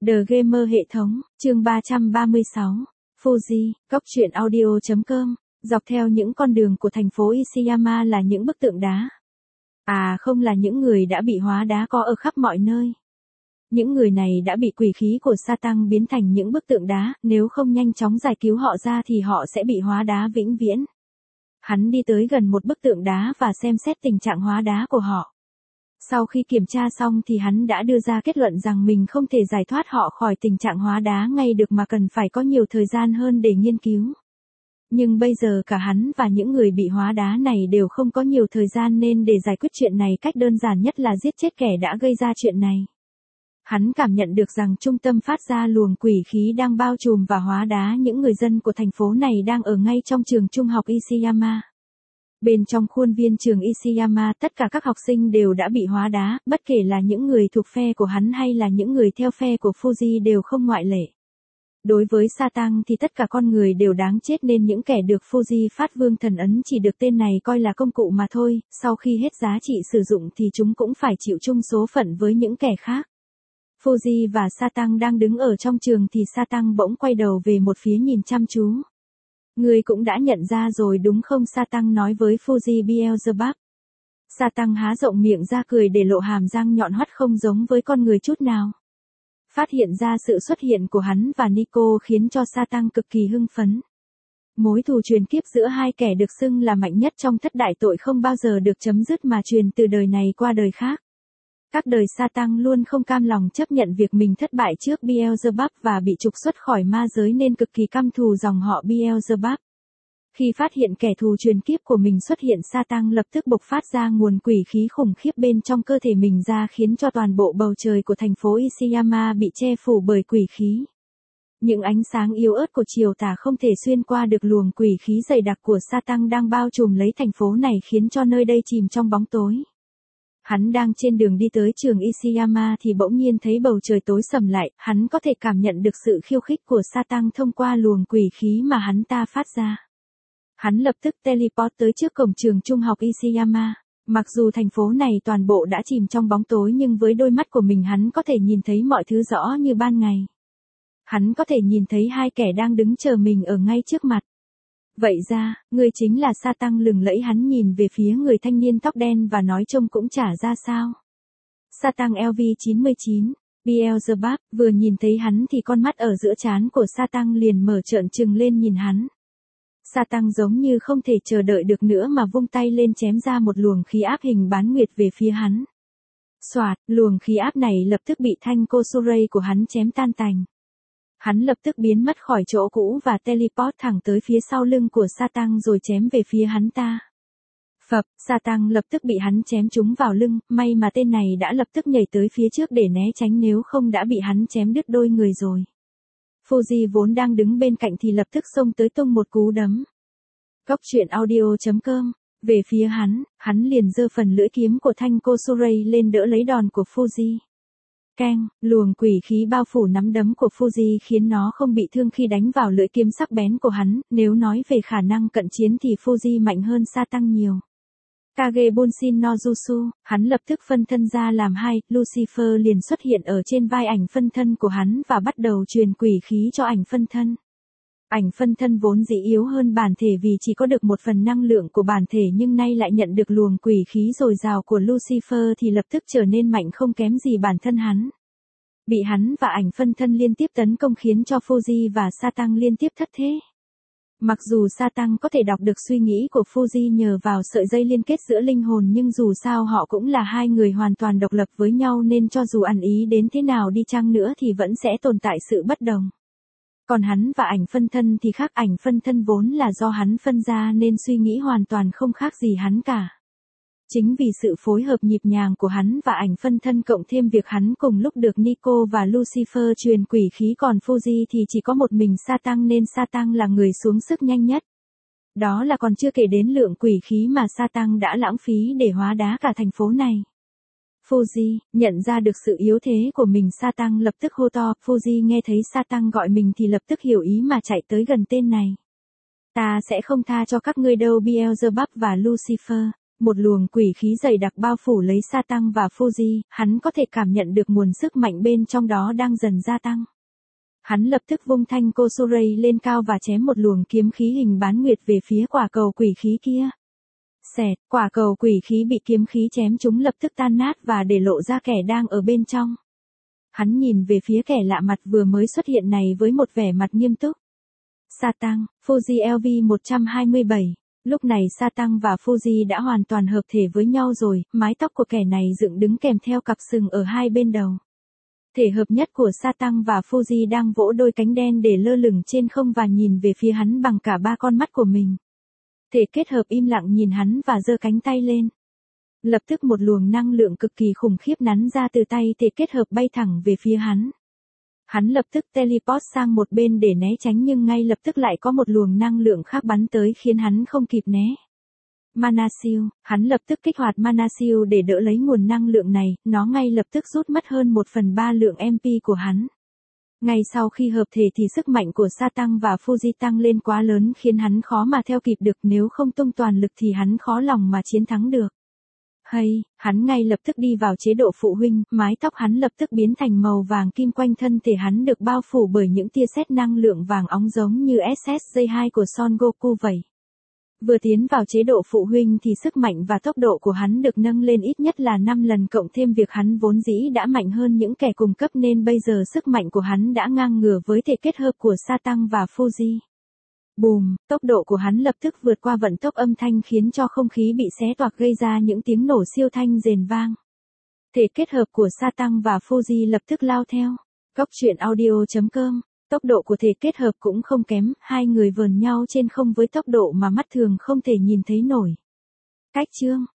The Gamer hệ thống, chương 336. Fuji, Cóc truyện audio.com. Dọc theo những con đường của thành phố Ishiyama là những bức tượng đá. À không, là những người đã bị hóa đá có ở khắp mọi nơi. Những người này đã bị quỷ khí của Satan biến thành những bức tượng đá, nếu không nhanh chóng giải cứu họ ra thì họ sẽ bị hóa đá vĩnh viễn. Hắn đi tới gần một bức tượng đá và xem xét tình trạng hóa đá của họ. Sau khi kiểm tra xong thì hắn đã đưa ra kết luận rằng mình không thể giải thoát họ khỏi tình trạng hóa đá ngay được mà cần phải có nhiều thời gian hơn để nghiên cứu. Nhưng bây giờ cả hắn và những người bị hóa đá này đều không có nhiều thời gian nên để giải quyết chuyện này cách đơn giản nhất là giết chết kẻ đã gây ra chuyện này. Hắn cảm nhận được rằng trung tâm phát ra luồng quỷ khí đang bao trùm và hóa đá những người dân của thành phố này đang ở ngay trong trường trung học Ishiyama. Bên trong khuôn viên trường Ishiyama, tất cả các học sinh đều đã bị hóa đá, bất kể là những người thuộc phe của hắn hay là những người theo phe của Fuji đều không ngoại lệ. Đối với Satan thì tất cả con người đều đáng chết nên những kẻ được Fuji phát vương thần ấn chỉ được tên này coi là công cụ mà thôi, sau khi hết giá trị sử dụng thì chúng cũng phải chịu chung số phận với những kẻ khác. Fuji và Satan đang đứng ở trong trường thì Satan bỗng quay đầu về một phía nhìn chăm chú. Ngươi cũng đã nhận ra rồi đúng không? Satan nói với Fuji. Beelzebub. Satan há rộng miệng ra cười để lộ hàm răng nhọn hoắt không giống với con người chút nào. Phát hiện ra sự xuất hiện của hắn và Nico khiến cho Satan cực kỳ hưng phấn. Mối thù truyền kiếp giữa hai kẻ được xưng là mạnh nhất trong thất đại tội không bao giờ được chấm dứt mà truyền từ đời này qua đời khác. Các đời Satan luôn không cam lòng chấp nhận việc mình thất bại trước Beelzebub và bị trục xuất khỏi ma giới nên cực kỳ căm thù dòng họ Beelzebub. Khi phát hiện kẻ thù truyền kiếp của mình xuất hiện, Satan lập tức bộc phát ra nguồn quỷ khí khủng khiếp bên trong cơ thể mình ra khiến cho toàn bộ bầu trời của thành phố Ishiyama bị che phủ bởi quỷ khí. Những ánh sáng yếu ớt của chiều tà không thể xuyên qua được luồng quỷ khí dày đặc của Satan đang bao trùm lấy thành phố này khiến cho nơi đây chìm trong bóng tối. Hắn đang trên đường đi tới trường Ishiyama thì bỗng nhiên thấy bầu trời tối sầm lại, hắn có thể cảm nhận được sự khiêu khích của Satan thông qua luồng quỷ khí mà hắn ta phát ra. Hắn lập tức teleport tới trước cổng trường trung học Ishiyama. Mặc dù thành phố này toàn bộ đã chìm trong bóng tối nhưng với đôi mắt của mình hắn có thể nhìn thấy mọi thứ rõ như ban ngày. Hắn có thể nhìn thấy hai kẻ đang đứng chờ mình ở ngay trước mặt. Vậy ra, ngươi chính là Satan lừng lẫy. Hắn nhìn về phía người thanh niên tóc đen và nói trông cũng chả ra sao. Satan LV99, Beelzebub, vừa nhìn thấy hắn thì con mắt ở giữa trán của Satan liền mở trợn trừng lên nhìn hắn. Satan giống như không thể chờ đợi được nữa mà vung tay lên chém ra một luồng khí áp hình bán nguyệt về phía hắn. Xoạt, luồng khí áp này lập tức bị thanh Kosurei của hắn chém tan tành. Hắn lập tức biến mất khỏi chỗ cũ và teleport thẳng tới phía sau lưng của Satan rồi chém về phía hắn ta. Phập, Satan lập tức bị hắn chém trúng vào lưng, may mà tên này đã lập tức nhảy tới phía trước để né tránh nếu không đã bị hắn chém đứt đôi người rồi. Fuji vốn đang đứng bên cạnh thì lập tức xông tới tung một cú đấm. Cóc truyện audio.com. Về phía hắn liền giơ phần lưỡi kiếm của thanh Kosurei lên đỡ lấy đòn của Fuji. Keng, luồng quỷ khí bao phủ nắm đấm của Fuji khiến nó không bị thương khi đánh vào lưỡi kiếm sắc bén của hắn, nếu nói về khả năng cận chiến thì Fuji mạnh hơn Satan nhiều. Kage Bunshin no Jutsu, hắn lập tức phân thân ra làm hai, Lucifer liền xuất hiện ở trên vai ảnh phân thân của hắn và bắt đầu truyền quỷ khí cho ảnh phân thân. Ảnh phân thân vốn dĩ yếu hơn bản thể vì chỉ có được 1/4 năng lượng của bản thể nhưng nay lại nhận được luồng quỷ khí dồi dào của Lucifer thì lập tức trở nên mạnh không kém gì bản thân hắn. Bị hắn và ảnh phân thân liên tiếp tấn công khiến cho Fuji và Satan liên tiếp thất thế. Mặc dù Satan có thể đọc được suy nghĩ của Fuji nhờ vào sợi dây liên kết giữa linh hồn nhưng dù sao họ cũng là hai người hoàn toàn độc lập với nhau nên cho dù ăn ý đến thế nào đi chăng nữa thì vẫn sẽ tồn tại sự bất đồng. Còn hắn và ảnh phân thân thì khác, ảnh phân thân vốn là do hắn phân ra nên suy nghĩ hoàn toàn không khác gì hắn cả. Chính vì sự phối hợp nhịp nhàng của hắn và ảnh phân thân cộng thêm việc hắn cùng lúc được Nico và Lucifer truyền quỷ khí còn Fuji thì chỉ có một mình Satan nên Satan là người xuống sức nhanh nhất. Đó là còn chưa kể đến lượng quỷ khí mà Satan đã lãng phí để hóa đá cả thành phố này. Fuji, nhận ra được sự yếu thế của mình Satan lập tức hô to, Fuji nghe thấy Satan gọi mình thì lập tức hiểu ý mà chạy tới gần tên này. Ta sẽ không tha cho các ngươi đâu. Beelzebub và Lucifer. Một luồng quỷ khí dày đặc bao phủ lấy Satan và Fuji, hắn có thể cảm nhận được nguồn sức mạnh bên trong đó đang dần gia tăng. Hắn lập tức vung thanh Kosurei lên cao và chém một luồng kiếm khí hình bán nguyệt về phía quả cầu quỷ khí kia. Xẹt, quả cầu quỷ khí bị kiếm khí chém trúng lập tức tan nát và để lộ ra kẻ đang ở bên trong. Hắn nhìn về phía kẻ lạ mặt vừa mới xuất hiện này với một vẻ mặt nghiêm túc. Satan, Fuji LV-127. Lúc này Satan và Fuji đã hoàn toàn hợp thể với nhau rồi, mái tóc của kẻ này dựng đứng kèm theo cặp sừng ở hai bên đầu. Thể hợp nhất của Satan và Fuji đang vỗ đôi cánh đen để lơ lửng trên không và nhìn về phía hắn bằng cả ba con mắt của mình. Thể kết hợp im lặng nhìn hắn và giơ cánh tay lên. Lập tức một luồng năng lượng cực kỳ khủng khiếp nắn ra từ tay thể kết hợp bay thẳng về phía hắn. Hắn lập tức teleport sang một bên để né tránh nhưng ngay lập tức lại có một luồng năng lượng khác bắn tới khiến hắn không kịp né. Mana Shield, hắn lập tức kích hoạt Mana Shield để đỡ lấy nguồn năng lượng này, nó ngay lập tức rút mất hơn 1/3 lượng MP của hắn. Ngay sau khi hợp thể thì sức mạnh của Satan và Fuji tăng lên quá lớn khiến hắn khó mà theo kịp được, nếu không tung toàn lực thì hắn khó lòng mà chiến thắng được. Hay, hắn ngay lập tức đi vào chế độ phụ huynh, mái tóc hắn lập tức biến thành màu vàng kim, quanh thân thể hắn được bao phủ bởi những tia sét năng lượng vàng óng giống như SSJ2 của Son Goku vậy. Vừa tiến vào chế độ phụ huynh thì sức mạnh và tốc độ của hắn được nâng lên ít nhất là 5 lần, cộng thêm việc hắn vốn dĩ đã mạnh hơn những kẻ cùng cấp nên bây giờ sức mạnh của hắn đã ngang ngửa với thể kết hợp của Satan và Fuji. Bùm, tốc độ của hắn lập tức vượt qua vận tốc âm thanh khiến cho không khí bị xé toạc gây ra những tiếng nổ siêu thanh rền vang. Thể kết hợp của Satan và Fuji lập tức lao theo. Góc truyện audio.com. Tốc độ của thể kết hợp cũng không kém, hai người vờn nhau trên không với tốc độ mà mắt thường không thể nhìn thấy nổi. Cách chương